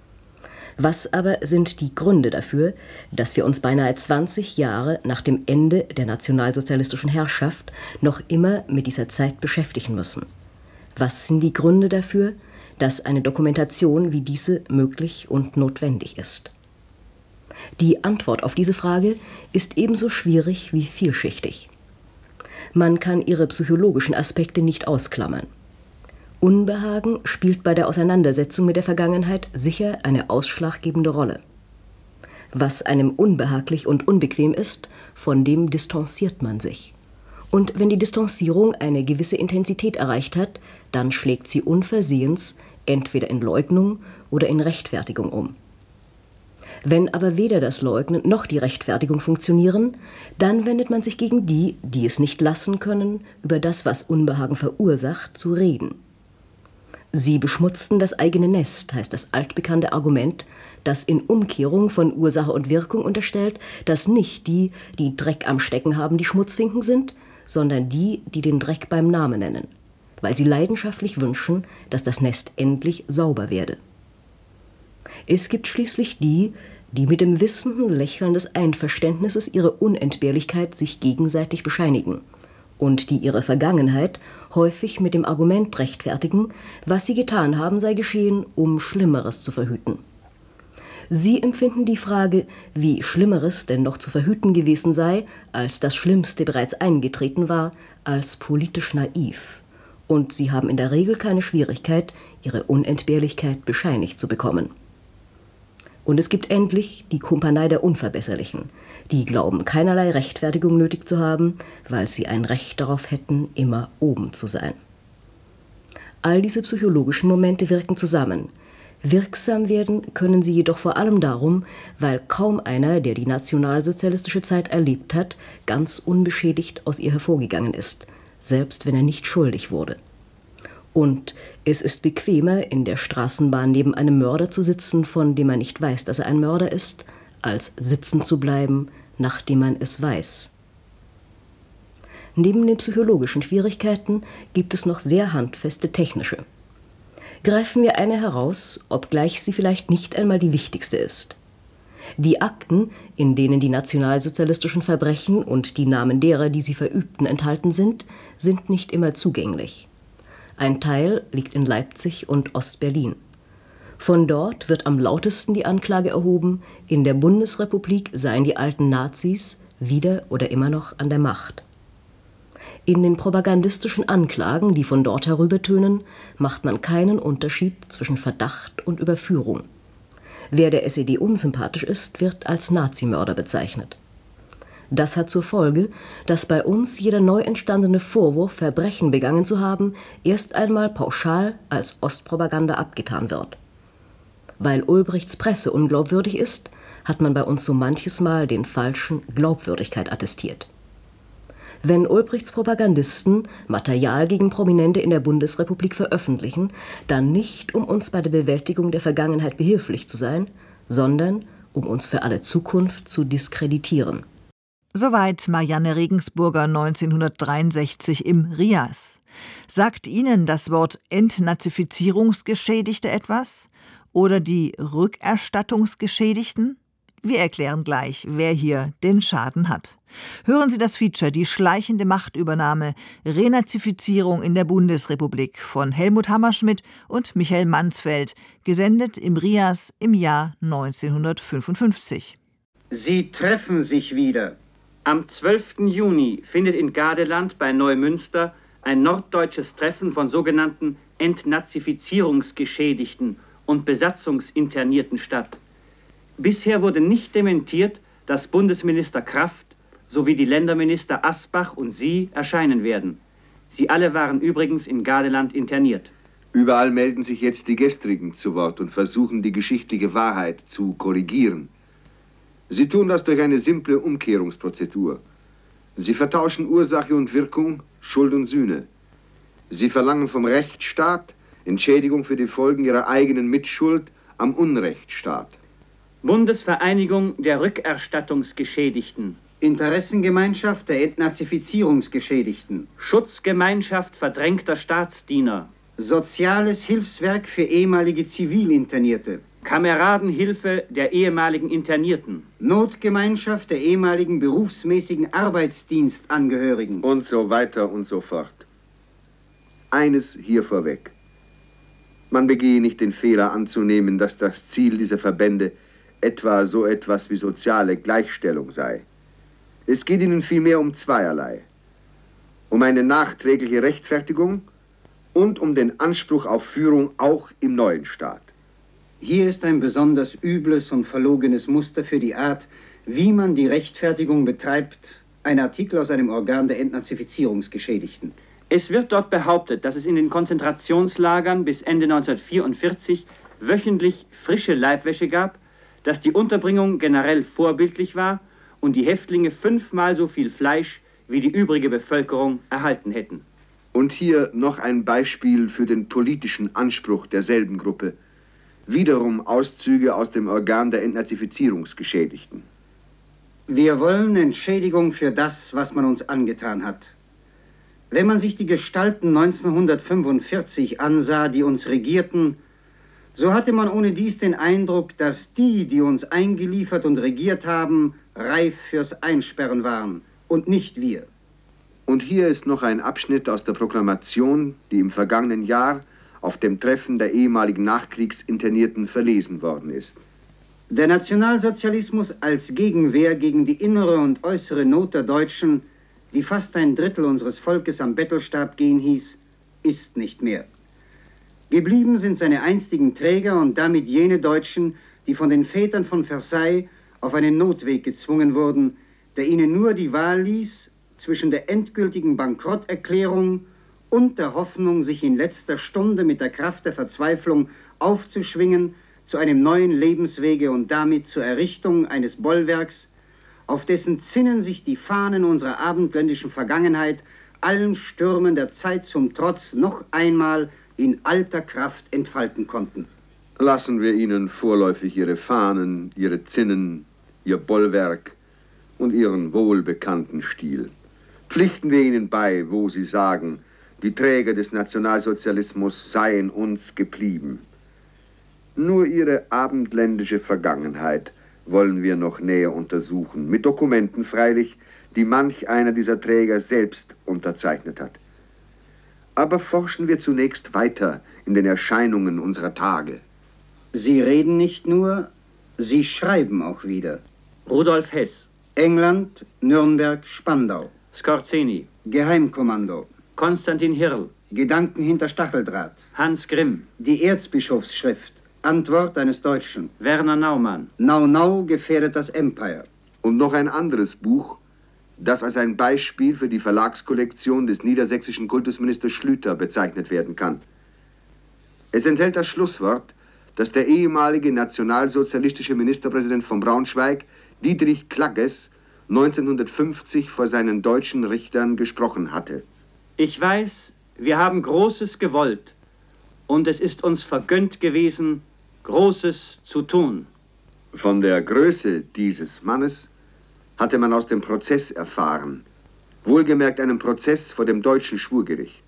Was aber sind die Gründe dafür, dass wir uns beinahe zwanzig Jahre nach dem Ende der nationalsozialistischen Herrschaft noch immer mit dieser Zeit beschäftigen müssen? Was sind die Gründe dafür, dass eine Dokumentation wie diese möglich und notwendig ist? Die Antwort auf diese Frage ist ebenso schwierig wie vielschichtig. Man kann ihre psychologischen Aspekte nicht ausklammern. Unbehagen spielt bei der Auseinandersetzung mit der Vergangenheit sicher eine ausschlaggebende Rolle. Was einem unbehaglich und unbequem ist, von dem distanziert man sich. Und wenn die Distanzierung eine gewisse Intensität erreicht hat, dann schlägt sie unversehens entweder in Leugnung oder in Rechtfertigung um. Wenn aber weder das Leugnen noch die Rechtfertigung funktionieren, dann wendet man sich gegen die, die es nicht lassen können, über das, was Unbehagen verursacht, zu reden. Sie beschmutzten das eigene Nest, heißt das altbekannte Argument, das in Umkehrung von Ursache und Wirkung unterstellt, dass nicht die, die Dreck am Stecken haben, die Schmutzfinken sind, sondern die, die den Dreck beim Namen nennen, weil sie leidenschaftlich wünschen, dass das Nest endlich sauber werde. Es gibt schließlich die, die mit dem wissenden Lächeln des Einverständnisses ihre Unentbehrlichkeit sich gegenseitig bescheinigen und die ihre Vergangenheit häufig mit dem Argument rechtfertigen, was sie getan haben, sei geschehen, um Schlimmeres zu verhüten. Sie empfinden die Frage, wie Schlimmeres denn noch zu verhüten gewesen sei, als das Schlimmste bereits eingetreten war, als politisch naiv. Und sie haben in der Regel keine Schwierigkeit, ihre Unentbehrlichkeit bescheinigt zu bekommen. Und es gibt endlich die Kumpanei der Unverbesserlichen, die glauben, keinerlei Rechtfertigung nötig zu haben, weil sie ein Recht darauf hätten, immer oben zu sein. All diese psychologischen Momente wirken zusammen. Wirksam werden können sie jedoch vor allem darum, weil kaum einer, der die nationalsozialistische Zeit erlebt hat, ganz unbeschädigt aus ihr hervorgegangen ist, selbst wenn er nicht schuldig wurde. Und es ist bequemer, in der Straßenbahn neben einem Mörder zu sitzen, von dem man nicht weiß, dass er ein Mörder ist, als sitzen zu bleiben, nachdem man es weiß. Neben den psychologischen Schwierigkeiten gibt es noch sehr handfeste technische. Greifen wir eine heraus, obgleich sie vielleicht nicht einmal die wichtigste ist. Die Akten, in denen die nationalsozialistischen Verbrechen und die Namen derer, die sie verübten, enthalten sind, sind nicht immer zugänglich. Ein Teil liegt in Leipzig und Ostberlin. Von dort wird am lautesten die Anklage erhoben, in der Bundesrepublik seien die alten Nazis wieder oder immer noch an der Macht. In den propagandistischen Anklagen, die von dort herübertönen, macht man keinen Unterschied zwischen Verdacht und Überführung. Wer der S E D unsympathisch ist, wird als Nazimörder bezeichnet. Das hat zur Folge, dass bei uns jeder neu entstandene Vorwurf, Verbrechen begangen zu haben, erst einmal pauschal als Ostpropaganda abgetan wird. Weil Ulbrichts Presse unglaubwürdig ist, hat man bei uns so manches Mal den falschen Glaubwürdigkeit attestiert. Wenn Ulbrichts Propagandisten Material gegen Prominente in der Bundesrepublik veröffentlichen, dann nicht, um uns bei der Bewältigung der Vergangenheit behilflich zu sein, sondern um uns für alle Zukunft zu diskreditieren. Soweit Marianne Regensburger neunzehnhundertdreiundsechzig im R I A S. Sagt Ihnen das Wort Entnazifizierungsgeschädigte etwas? Oder die Rückerstattungsgeschädigten? Wir erklären gleich, wer hier den Schaden hat. Hören Sie das Feature Die schleichende Machtübernahme, Renazifizierung in der Bundesrepublik von Helmut Hammerschmidt und Michael Mansfeld, gesendet im R I A S im Jahr neunzehnhundertfünfundfünfzig. Sie treffen sich wieder. Am zwölften Juni findet in Gadeland bei Neumünster ein norddeutsches Treffen von sogenannten Entnazifizierungsgeschädigten und Besatzungsinternierten statt. Bisher wurde nicht dementiert, dass Bundesminister Kraft sowie die Länderminister Asbach und Sie erscheinen werden. Sie alle waren übrigens in Gadeland interniert. Überall melden sich jetzt die Gestrigen zu Wort und versuchen, die geschichtliche Wahrheit zu korrigieren. Sie tun das durch eine simple Umkehrungsprozedur. Sie vertauschen Ursache und Wirkung, Schuld und Sühne. Sie verlangen vom Rechtsstaat Entschädigung für die Folgen ihrer eigenen Mitschuld am Unrechtsstaat. Bundesvereinigung der Rückerstattungsgeschädigten, Interessengemeinschaft der Entnazifizierungsgeschädigten, Schutzgemeinschaft verdrängter Staatsdiener, Soziales Hilfswerk für ehemalige Zivilinternierte, Kameradenhilfe der ehemaligen Internierten, Notgemeinschaft der ehemaligen berufsmäßigen Arbeitsdienstangehörigen und so weiter und so fort. Eines hier vorweg. Man begehe nicht den Fehler anzunehmen, dass das Ziel dieser Verbände etwa so etwas wie soziale Gleichstellung sei. Es geht ihnen vielmehr um zweierlei. Um eine nachträgliche Rechtfertigung und um den Anspruch auf Führung auch im neuen Staat. Hier ist ein besonders übles und verlogenes Muster für die Art, wie man die Rechtfertigung betreibt, ein Artikel aus einem Organ der Entnazifizierungsgeschädigten. Es wird dort behauptet, dass es in den Konzentrationslagern bis Ende neunzehnhundertvierundvierzig wöchentlich frische Leibwäsche gab, dass die Unterbringung generell vorbildlich war und die Häftlinge fünfmal so viel Fleisch wie die übrige Bevölkerung erhalten hätten. Und hier noch ein Beispiel für den politischen Anspruch derselben Gruppe. Wiederum Auszüge aus dem Organ der Entnazifizierungsgeschädigten. Wir wollen Entschädigung für das, was man uns angetan hat. Wenn man sich die Gestalten neunzehnhundertfünfundvierzig ansah, die uns regierten, so hatte man ohne dies den Eindruck, dass die, die uns eingeliefert und regiert haben, reif fürs Einsperren waren und nicht wir. Und hier ist noch ein Abschnitt aus der Proklamation, die im vergangenen Jahr auf dem Treffen der ehemaligen Nachkriegsinternierten verlesen worden ist. Der Nationalsozialismus als Gegenwehr gegen die innere und äußere Not der Deutschen, die fast ein Drittel unseres Volkes am Bettelstab gehen hieß, ist nicht mehr. Geblieben sind seine einstigen Träger und damit jene Deutschen, die von den Vätern von Versailles auf einen Notweg gezwungen wurden, der ihnen nur die Wahl ließ zwischen der endgültigen Bankrotterklärung und der Hoffnung, sich in letzter Stunde mit der Kraft der Verzweiflung aufzuschwingen zu einem neuen Lebenswege und damit zur Errichtung eines Bollwerks, auf dessen Zinnen sich die Fahnen unserer abendländischen Vergangenheit allen Stürmen der Zeit zum Trotz noch einmal in alter Kraft entfalten konnten. Lassen wir ihnen vorläufig ihre Fahnen, ihre Zinnen, ihr Bollwerk und ihren wohlbekannten Stil. Pflichten wir ihnen bei, wo sie sagen, die Träger des Nationalsozialismus seien uns geblieben. Nur ihre abendländische Vergangenheit wollen wir noch näher untersuchen, mit Dokumenten freilich, die manch einer dieser Träger selbst unterzeichnet hat. Aber forschen wir zunächst weiter in den Erscheinungen unserer Tage. Sie reden nicht nur, Sie schreiben auch wieder. Rudolf Hess. England, Nürnberg, Spandau. Skorzeny. Geheimkommando. Konstantin Hirl. Gedanken hinter Stacheldraht. Hans Grimm. Die Erzbischofsschrift. Antwort eines Deutschen. Werner Naumann. Nau Nau gefährdet das Empire. Und noch ein anderes Buch, das als ein Beispiel für die Verlagskollektion des niedersächsischen Kultusministers Schlüter bezeichnet werden kann. Es enthält das Schlusswort, das der ehemalige nationalsozialistische Ministerpräsident von Braunschweig, Dietrich Klagges, neunzehnhundertfünfzig vor seinen deutschen Richtern gesprochen hatte. Ich weiß, wir haben Großes gewollt und es ist uns vergönnt gewesen, Großes zu tun. Von der Größe dieses Mannes hatte man aus dem Prozess erfahren, wohlgemerkt einem Prozess vor dem deutschen Schwurgericht.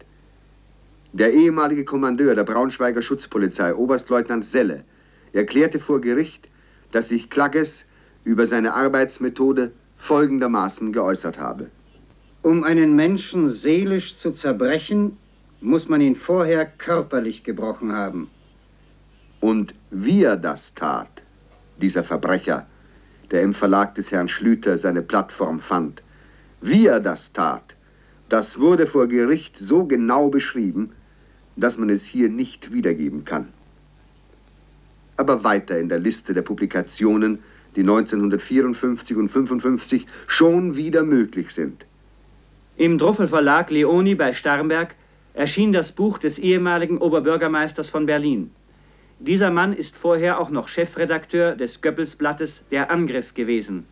Der ehemalige Kommandeur der Braunschweiger Schutzpolizei, Oberstleutnant Selle, erklärte vor Gericht, dass sich Klagges über seine Arbeitsmethode folgendermaßen geäußert habe. Um einen Menschen seelisch zu zerbrechen, muss man ihn vorher körperlich gebrochen haben. Und wie er das tat, dieser Verbrecher, der im Verlag des Herrn Schlüter seine Plattform fand, wie er das tat, das wurde vor Gericht so genau beschrieben, dass man es hier nicht wiedergeben kann. Aber weiter in der Liste der Publikationen, die neunzehnhundertvierundfünfzig und fünfundfünfzig schon wieder möglich sind. Im Druffel Verlag Leoni bei Starnberg erschien das Buch des ehemaligen Oberbürgermeisters von Berlin. Dieser Mann ist vorher auch noch Chefredakteur des Goebbelsblattes Der Angriff gewesen.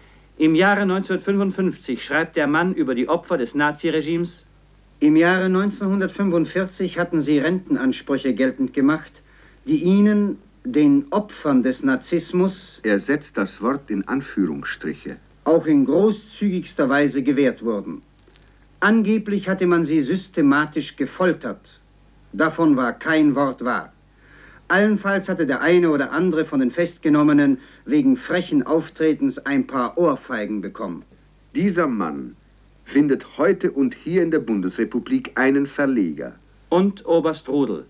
Im Jahre neunzehnhundertfünfundfünfzig schreibt der Mann über die Opfer des Naziregimes: Im Jahre neunzehnhundertfünfundvierzig hatten sie Rentenansprüche geltend gemacht, die ihnen, den Opfern des Nazismus, er setzt das Wort in Anführungsstriche, auch in großzügigster Weise gewährt wurden. Angeblich hatte man sie systematisch gefoltert. Davon war kein Wort wahr. Allenfalls hatte der eine oder andere von den Festgenommenen wegen frechen Auftretens ein paar Ohrfeigen bekommen. Dieser Mann findet heute und hier in der Bundesrepublik einen Verleger. Und Oberst Rudel.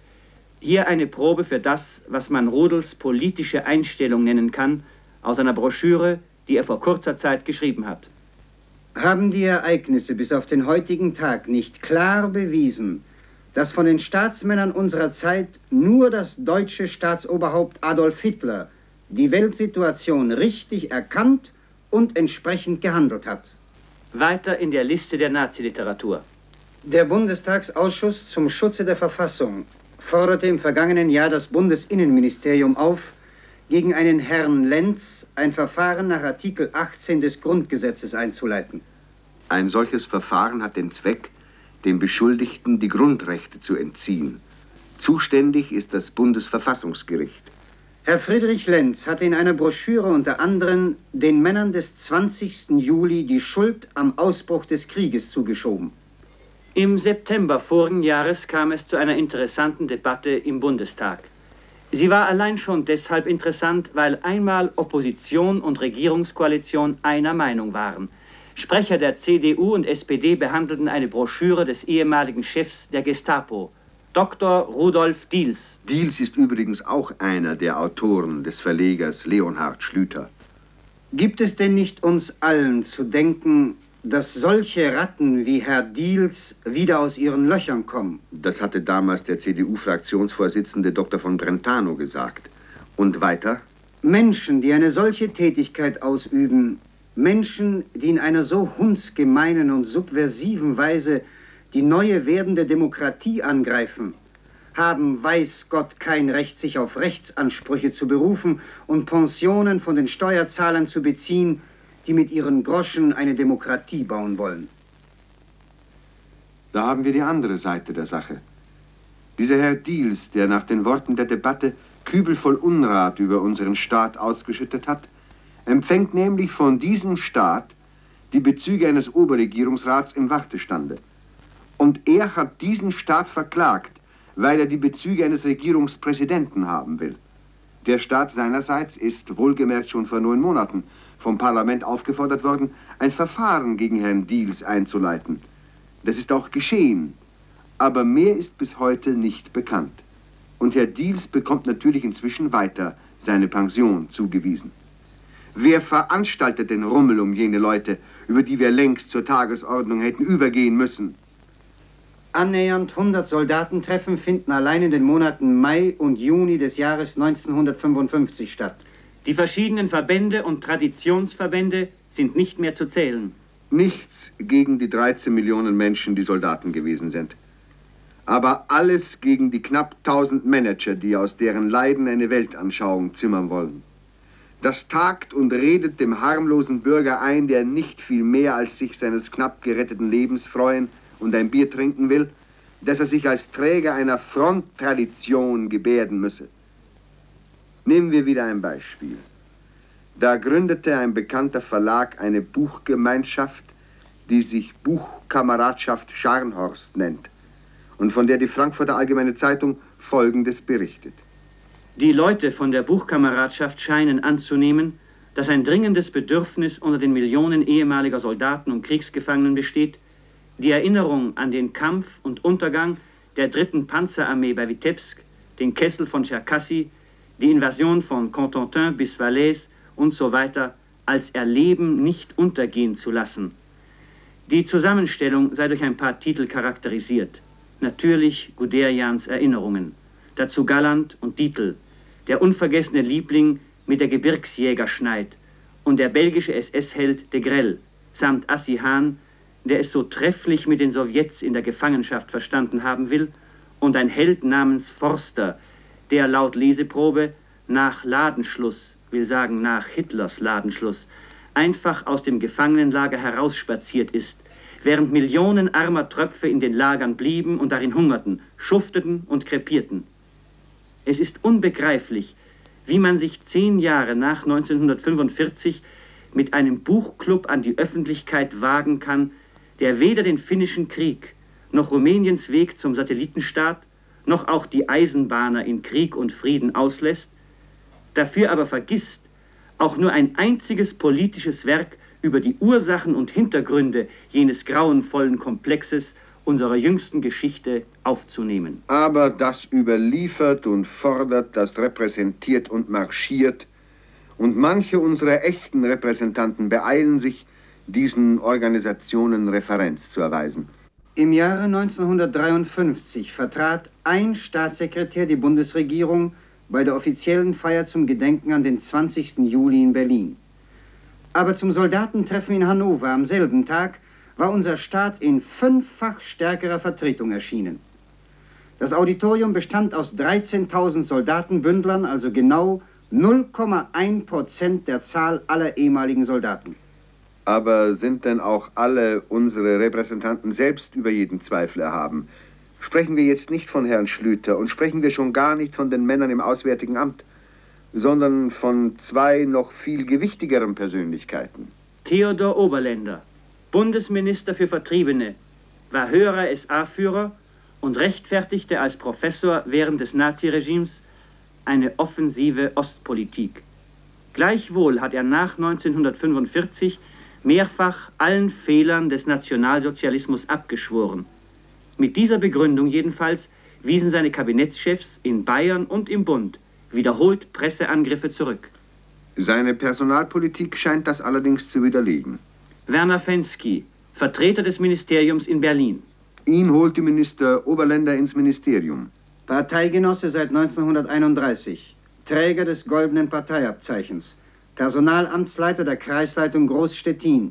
Hier eine Probe für das, was man Rudels politische Einstellung nennen kann, aus einer Broschüre, die er vor kurzer Zeit geschrieben hat. Haben die Ereignisse bis auf den heutigen Tag nicht klar bewiesen, dass von den Staatsmännern unserer Zeit nur das deutsche Staatsoberhaupt Adolf Hitler die Weltsituation richtig erkannt und entsprechend gehandelt hat? Weiter in der Liste der Naziliteratur. Der Bundestagsausschuss zum Schutze der Verfassung forderte im vergangenen Jahr das Bundesinnenministerium auf, gegen einen Herrn Lenz ein Verfahren nach Artikel achtzehn des Grundgesetzes einzuleiten. Ein solches Verfahren hat den Zweck, dem Beschuldigten die Grundrechte zu entziehen. Zuständig ist das Bundesverfassungsgericht. Herr Friedrich Lenz hatte in einer Broschüre unter anderem den Männern des zwanzigsten Juli die Schuld am Ausbruch des Krieges zugeschoben. Im September vorigen Jahres kam es zu einer interessanten Debatte im Bundestag. Sie war allein schon deshalb interessant, weil einmal Opposition und Regierungskoalition einer Meinung waren. Sprecher der C D U und S P D behandelten eine Broschüre des ehemaligen Chefs der Gestapo, Doktor Rudolf Diels. Diels ist übrigens auch einer der Autoren des Verlegers Leonhard Schlüter. Gibt es denn nicht uns allen zu denken, dass solche Ratten wie Herr Diels wieder aus ihren Löchern kommen? Das hatte damals der C D U-Fraktionsvorsitzende Doktor von Brentano gesagt. Und weiter? Menschen, die eine solche Tätigkeit ausüben, Menschen, die in einer so hundsgemeinen und subversiven Weise die neue werdende Demokratie angreifen, haben, weiß Gott, kein Recht, sich auf Rechtsansprüche zu berufen und Pensionen von den Steuerzahlern zu beziehen, die mit ihren Groschen eine Demokratie bauen wollen. Da haben wir die andere Seite der Sache. Dieser Herr Diels, der nach den Worten der Debatte Kübel voll Unrat über unseren Staat ausgeschüttet hat, empfängt nämlich von diesem Staat die Bezüge eines Oberregierungsrats im Wartestande. Und er hat diesen Staat verklagt, weil er die Bezüge eines Regierungspräsidenten haben will. Der Staat seinerseits ist, wohlgemerkt schon vor neun Monaten, vom Parlament aufgefordert worden, ein Verfahren gegen Herrn Diels einzuleiten. Das ist auch geschehen, aber mehr ist bis heute nicht bekannt. Und Herr Diels bekommt natürlich inzwischen weiter seine Pension zugewiesen. Wer veranstaltet den Rummel um jene Leute, über die wir längst zur Tagesordnung hätten übergehen müssen? Annähernd hundert Soldatentreffen finden allein in den Monaten Mai und Juni des Jahres neunzehnhundertfünfundfünfzig statt. Die verschiedenen Verbände und Traditionsverbände sind nicht mehr zu zählen. Nichts gegen die dreizehn Millionen Menschen, die Soldaten gewesen sind. Aber alles gegen die knapp tausend Manager, die aus deren Leiden eine Weltanschauung zimmern wollen. Das tagt und redet dem harmlosen Bürger ein, der nicht viel mehr als sich seines knapp geretteten Lebens freuen und ein Bier trinken will, dass er sich als Träger einer Fronttradition gebärden müsse. Nehmen wir wieder ein Beispiel. Da gründete ein bekannter Verlag eine Buchgemeinschaft, die sich Buchkameradschaft Scharnhorst nennt und von der die Frankfurter Allgemeine Zeitung Folgendes berichtet. Die Leute von der Buchkameradschaft scheinen anzunehmen, dass ein dringendes Bedürfnis unter den Millionen ehemaliger Soldaten und Kriegsgefangenen besteht, die Erinnerung an den Kampf und Untergang der dritten Panzerarmee bei Witebsk, den Kessel von Tscherkassy, die Invasion von Cotentin bis Valais und so weiter als Erleben nicht untergehen zu lassen. Die Zusammenstellung sei durch ein paar Titel charakterisiert. Natürlich Guderians Erinnerungen, dazu Galland und Dietl, der unvergessene Liebling mit der Gebirgsjägerschneid und der belgische S S-Held de Grelle, samt Assi Hahn, der es so trefflich mit den Sowjets in der Gefangenschaft verstanden haben will, und ein Held namens Forster, der laut Leseprobe nach Ladenschluss, will sagen nach Hitlers Ladenschluss, einfach aus dem Gefangenenlager herausspaziert ist, während Millionen armer Tröpfe in den Lagern blieben und darin hungerten, schufteten und krepierten. Es ist unbegreiflich, wie man sich zehn Jahre nach neunzehnhundertfünfundvierzig mit einem Buchclub an die Öffentlichkeit wagen kann, der weder den Finnischen Krieg, noch Rumäniens Weg zum Satellitenstaat, noch auch die Eisenbahner in Krieg und Frieden auslässt, dafür aber vergisst, auch nur ein einziges politisches Werk über die Ursachen und Hintergründe jenes grauenvollen Komplexes unserer jüngsten Geschichte aufzunehmen. Aber das überliefert und fordert, das repräsentiert und marschiert, und manche unserer echten Repräsentanten beeilen sich, diesen Organisationen Referenz zu erweisen. Im Jahre neunzehnhundertdreiundfünfzig vertrat ein Staatssekretär die Bundesregierung bei der offiziellen Feier zum Gedenken an den zwanzigsten Juli in Berlin. Aber zum Soldatentreffen in Hannover am selben Tag war unser Staat in fünffach stärkerer Vertretung erschienen. Das Auditorium bestand aus dreizehntausend Soldatenbündlern, also genau null Komma eins Prozent der Zahl aller ehemaligen Soldaten. Aber sind denn auch alle unsere Repräsentanten selbst über jeden Zweifel erhaben? Sprechen wir jetzt nicht von Herrn Schlüter und sprechen wir schon gar nicht von den Männern im Auswärtigen Amt, sondern von zwei noch viel gewichtigeren Persönlichkeiten. Theodor Oberländer, Bundesminister für Vertriebene, war höherer S A-Führer und rechtfertigte als Professor während des Naziregimes eine offensive Ostpolitik. Gleichwohl hat er nach neunzehnhundertfünfundvierzig mehrfach allen Fehlern des Nationalsozialismus abgeschworen. Mit dieser Begründung jedenfalls wiesen seine Kabinettschefs in Bayern und im Bund wiederholt Presseangriffe zurück. Seine Personalpolitik scheint das allerdings zu widerlegen. Werner Fensky, Vertreter des Ministeriums in Berlin. Ihn holte Minister Oberländer ins Ministerium. Parteigenosse seit neunzehnhunderteinunddreißig, Träger des goldenen Parteiabzeichens, Personalamtsleiter der Kreisleitung Groß-Stettin,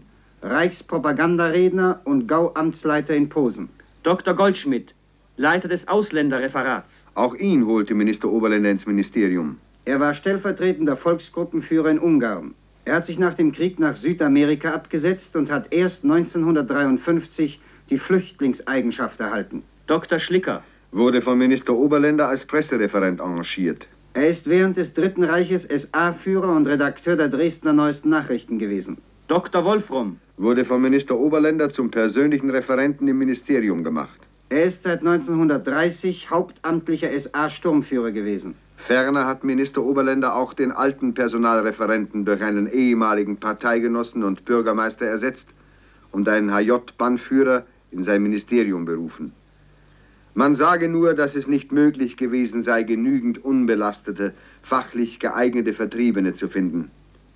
Reichspropagandaredner und Gauamtsleiter in Posen. Doktor Goldschmidt, Leiter des Ausländerreferats. Auch ihn holte Minister Oberländer ins Ministerium. Er war stellvertretender Volksgruppenführer in Ungarn. Er hat sich nach dem Krieg nach Südamerika abgesetzt und hat erst neunzehnhundertdreiundfünfzig die Flüchtlingseigenschaft erhalten. Doktor Schlicker wurde von Minister Oberländer als Pressereferent engagiert. Er ist während des Dritten Reiches S A-Führer und Redakteur der Dresdner Neuesten Nachrichten gewesen. Doktor Wolfram wurde von Minister Oberländer zum persönlichen Referenten im Ministerium gemacht. Er ist seit neunzehnhundertdreißig hauptamtlicher S A-Sturmführer gewesen. Ferner hat Minister Oberländer auch den alten Personalreferenten durch einen ehemaligen Parteigenossen und Bürgermeister ersetzt und einen H J-Bannführer in sein Ministerium berufen. Man sage nur, dass es nicht möglich gewesen sei, genügend unbelastete, fachlich geeignete Vertriebene zu finden.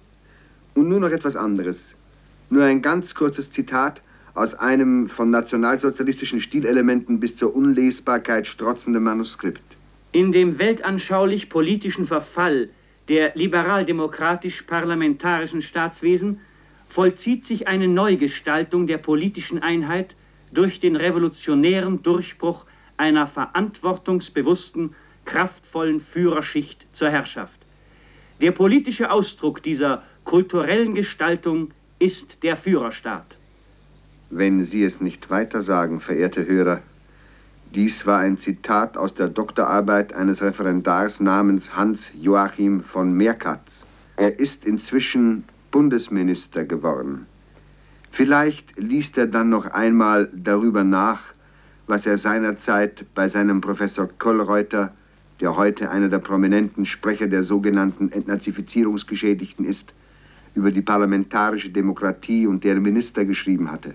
Und nun noch etwas anderes. Nur ein ganz kurzes Zitat aus einem von nationalsozialistischen Stilelementen bis zur Unlesbarkeit strotzenden Manuskript. In dem weltanschaulich-politischen Verfall der liberal-demokratisch-parlamentarischen Staatswesen vollzieht sich eine Neugestaltung der politischen Einheit durch den revolutionären Durchbruch einer verantwortungsbewussten, kraftvollen Führerschicht zur Herrschaft. Der politische Ausdruck dieser kulturellen Gestaltung ist der Führerstaat. Wenn Sie es nicht weiter sagen, verehrte Hörer, dies war ein Zitat aus der Doktorarbeit eines Referendars namens Hans-Joachim von Merkatz. Er ist inzwischen Bundesminister geworden. Vielleicht liest er dann noch einmal darüber nach, was er seinerzeit bei seinem Professor Kollreuter, der heute einer der prominenten Sprecher der sogenannten Entnazifizierungsgeschädigten ist, über die parlamentarische Demokratie und deren Minister geschrieben hatte.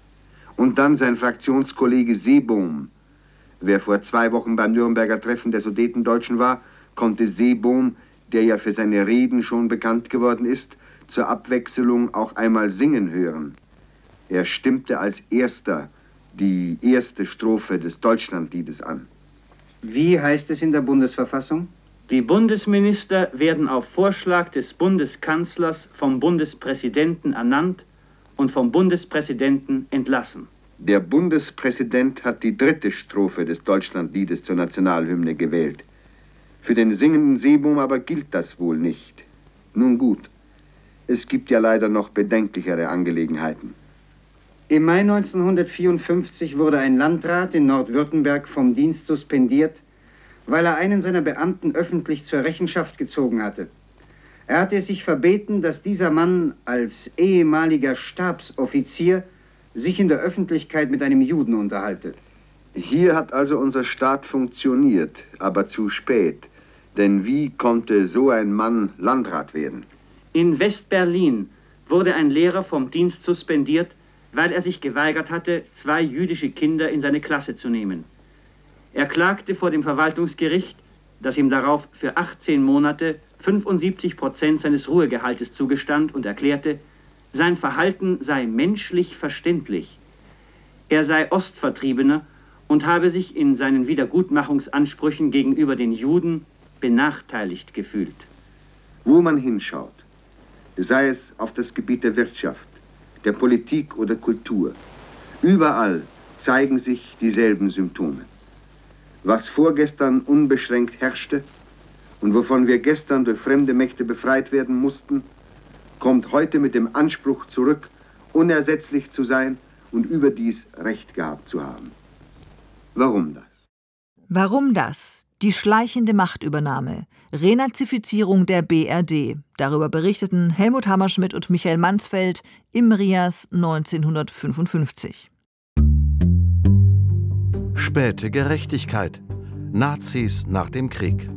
Und dann sein Fraktionskollege Seebohm. Wer vor zwei Wochen beim Nürnberger Treffen der Sudetendeutschen war, konnte Seebohm, der ja für seine Reden schon bekannt geworden ist, zur Abwechslung auch einmal singen hören. Er stimmte als erster die erste Strophe des Deutschlandliedes an. Wie heißt es in der Bundesverfassung? Die Bundesminister werden auf Vorschlag des Bundeskanzlers vom Bundespräsidenten ernannt und vom Bundespräsidenten entlassen. Der Bundespräsident hat die dritte Strophe des Deutschlandliedes zur Nationalhymne gewählt. Für den singenden Seebohm aber gilt das wohl nicht. Nun gut, es gibt ja leider noch bedenklichere Angelegenheiten. Im Mai neunzehnhundertvierundfünfzig wurde ein Landrat in Nordwürttemberg vom Dienst suspendiert, weil er einen seiner Beamten öffentlich zur Rechenschaft gezogen hatte. Er hatte es sich verbeten, dass dieser Mann als ehemaliger Stabsoffizier sich in der Öffentlichkeit mit einem Juden unterhalte. Hier hat also unser Staat funktioniert, aber zu spät. Denn wie konnte so ein Mann Landrat werden? In West-Berlin wurde ein Lehrer vom Dienst suspendiert, weil er sich geweigert hatte, zwei jüdische Kinder in seine Klasse zu nehmen. Er klagte vor dem Verwaltungsgericht, das ihm darauf für achtzehn Monate fünfundsiebzig Prozent seines Ruhegehaltes zugestand und erklärte, sein Verhalten sei menschlich verständlich. Er sei Ostvertriebener und habe sich in seinen Wiedergutmachungsansprüchen gegenüber den Juden benachteiligt gefühlt. Wo man hinschaut, sei es auf das Gebiet der Wirtschaft, der Politik oder Kultur, überall zeigen sich dieselben Symptome. Was vorgestern unbeschränkt herrschte und wovon wir gestern durch fremde Mächte befreit werden mussten, kommt heute mit dem Anspruch zurück, unersetzlich zu sein und überdies Recht gehabt zu haben. Warum das? Warum das? Die schleichende Machtübernahme, Renazifizierung der B R D. Darüber berichteten Helmut Hammerschmidt und Michael Mansfeld im Rias neunzehnhundertfünfundfünfzig. Späte Gerechtigkeit. Nazis nach dem Krieg.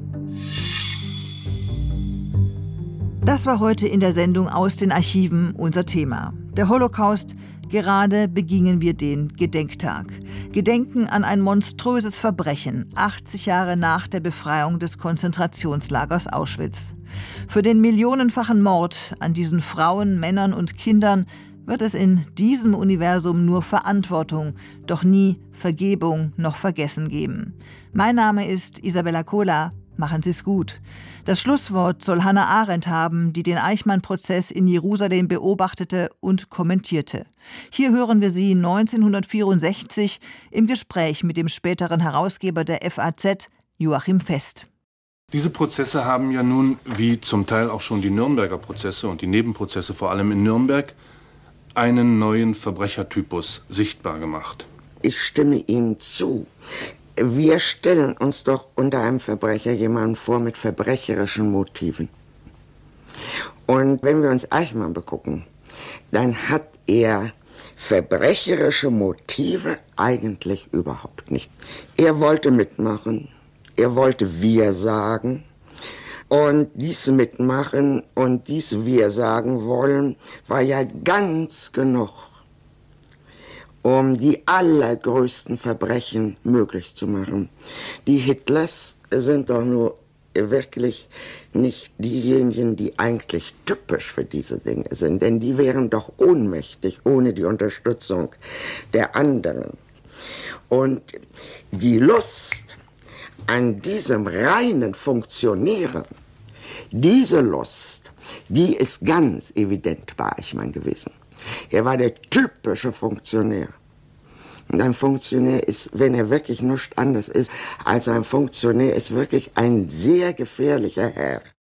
Das war heute in der Sendung Aus den Archiven unser Thema. Der Holocaust. Gerade begingen wir den Gedenktag. Gedenken an ein monströses Verbrechen, achtzig Jahre nach der Befreiung des Konzentrationslagers Auschwitz. Für den millionenfachen Mord an diesen Frauen, Männern und Kindern wird es in diesem Universum nur Verantwortung, doch nie Vergebung noch Vergessen geben. Mein Name ist Isabella Kohler. Machen Sie es gut. Das Schlusswort soll Hannah Arendt haben, die den Eichmann-Prozess in Jerusalem beobachtete und kommentierte. Hier hören wir sie neunzehnhundertvierundsechzig im Gespräch mit dem späteren Herausgeber der F A Z, Joachim Fest. Diese Prozesse haben ja nun, wie zum Teil auch schon die Nürnberger Prozesse und die Nebenprozesse vor allem in Nürnberg, einen neuen Verbrechertypus sichtbar gemacht. Ich stimme Ihnen zu. Wir stellen uns doch unter einem Verbrecher jemanden vor mit verbrecherischen Motiven. Und wenn wir uns Eichmann begucken, dann hat er verbrecherische Motive eigentlich überhaupt nicht. Er wollte mitmachen, er wollte Wir sagen. Und dies Mitmachen und dies Wir sagen wollen, war ja ganz genug, um die allergrößten Verbrechen möglich zu machen. Die Hitlers sind doch nur wirklich nicht diejenigen, die eigentlich typisch für diese Dinge sind, denn die wären doch ohnmächtig ohne die Unterstützung der anderen. Und die Lust an diesem reinen Funktionieren, diese Lust, die ist ganz evident bei Eichmann gewesen. Er war der typische Funktionär. Und ein Funktionär ist, wenn er wirklich nichts anderes ist, als ein Funktionär ist wirklich ein sehr gefährlicher Herr.